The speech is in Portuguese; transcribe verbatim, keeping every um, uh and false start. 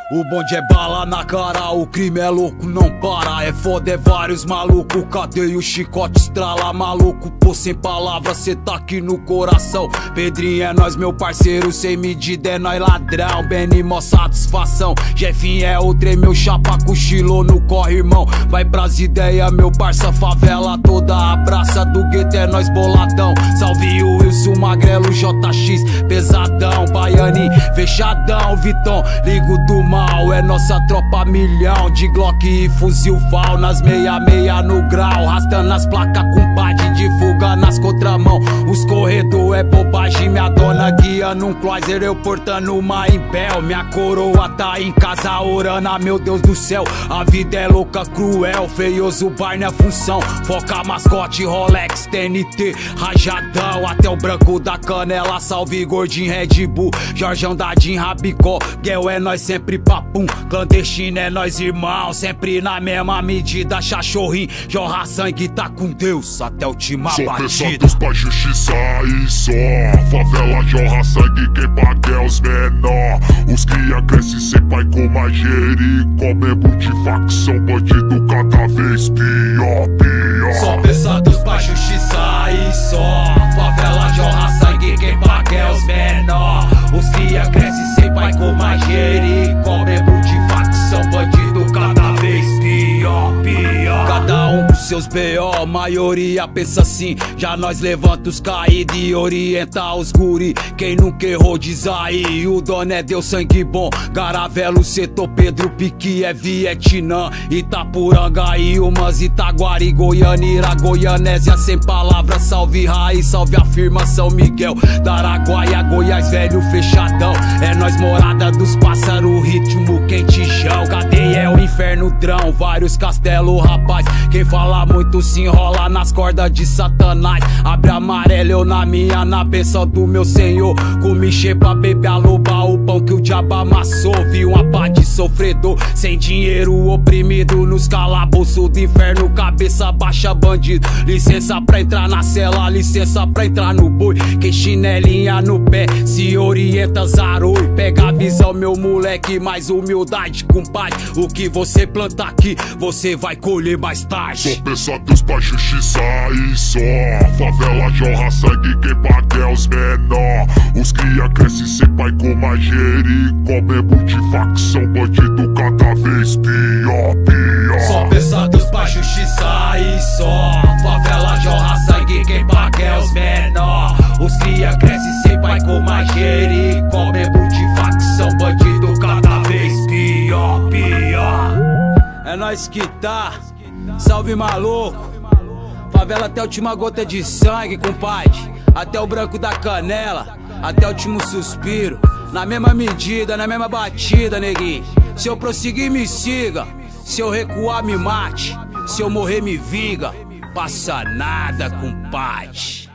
O bonde é bala na cara, o crime é louco, não para. É foda, é vários maluco, cadeia o chicote estrala, maluco. Pô, sem palavras, cê tá aqui no coração. Pedrinho é nós, meu parceiro, sem medida é nós ladrão. Benny, mó satisfação, Jefinho é o trem, meu chapa cochilou no corre, irmão. Vai pras ideias, meu parça, favela toda abraça. Do gueto é nós boladão, salve o Wilson, Magrelo, J X, pesadão. Baiani, fechadão, Viton, ligo do mal. É nossa tropa milhão, de Glock e fuzil Val. Nas meia meia no grau, rastando as placas com pad de fuga nas contramão. Os corredor é bobagem, minha dona guia num cloiser, eu portando uma Impel. Minha coroa tá em casa orando, ah, meu Deus do céu. A vida é louca, cruel, feioso Barney a função. Foca mascote, Rolex, T N T, rajadão. Até o branco da canela, salve gordinho Red Bull. Jorjão Dadinho, Rabicó, Guel é nós sempre papum. Clandestino é nós irmão, sempre na mesma medida. Chachorrinho, jorra sangue, tá com Deus até a última só batida. Só pesados pra justiça e só. Favela jorra sangue, quem paga é os menor. Os cria crescem sem pai com manjericó. Membro de facção, bandido cada vez pior, pior. Só pesados pra justiça e só. Favela jorra sangue, quem paga é os menor. Os cria crescem sem pai com manjericó. Membro de facção, bandido cada vez pior, pior. Cada um com seus B O, maioria pensa assim. Já nós levanta os caídos e orienta os guri. Quem nunca errou diz aí, o dono é Deus sangue bom. Garavelo, Setor, Pedro, Pique é Vietnã. Itapuranga e umas Itaguari, Goianira, Goianésia sem palavras. Salve Raiz, salve a firma São Miguel da Araguaia, Goiás velho fechadão. É nós morada dos pássaros, ritmo quentijão. Cadeia é o inferno drão, vários castelos rapaz. Quem fala muito se enrola nas cordas de Satanás. Abre amarelo eu na minha, na benção do meu senhor. Comi xepa, bebe a loba, o pão que o diabo amassou. Vi uma pá de sofredor, sem dinheiro oprimido nos calabouços do inferno. Cabeça baixa bandido, licença pra entrar na cela, licença pra entrar no boi. Que chinelinha no pé, se orienta zaroi. Pega a visão meu moleque, mais humildade compadre. O que você planta aqui, você vai colher mais tarde. Só pesados pra justiça e só. Favela jorra sangue, quem paga é os menor. Os cria crescem sem pai com manjericó. Membro de facção, bandido cada vez pior, pior. Só pesados pra justiça e só. Favela jorra sangue, quem paga é os menor. Os cria crescem sem pai com manjericó. Membro de facção, bandido cada vez pior, pior. É nós que tá, salve maluco. Favela até a última gota de sangue, compadre. Até o branco da canela, até o último suspiro. Na mesma medida, na mesma batida, neguinho. Se eu prosseguir, me siga. Se eu recuar, me mate. Se eu morrer, me vinga. Passa nada, compadre.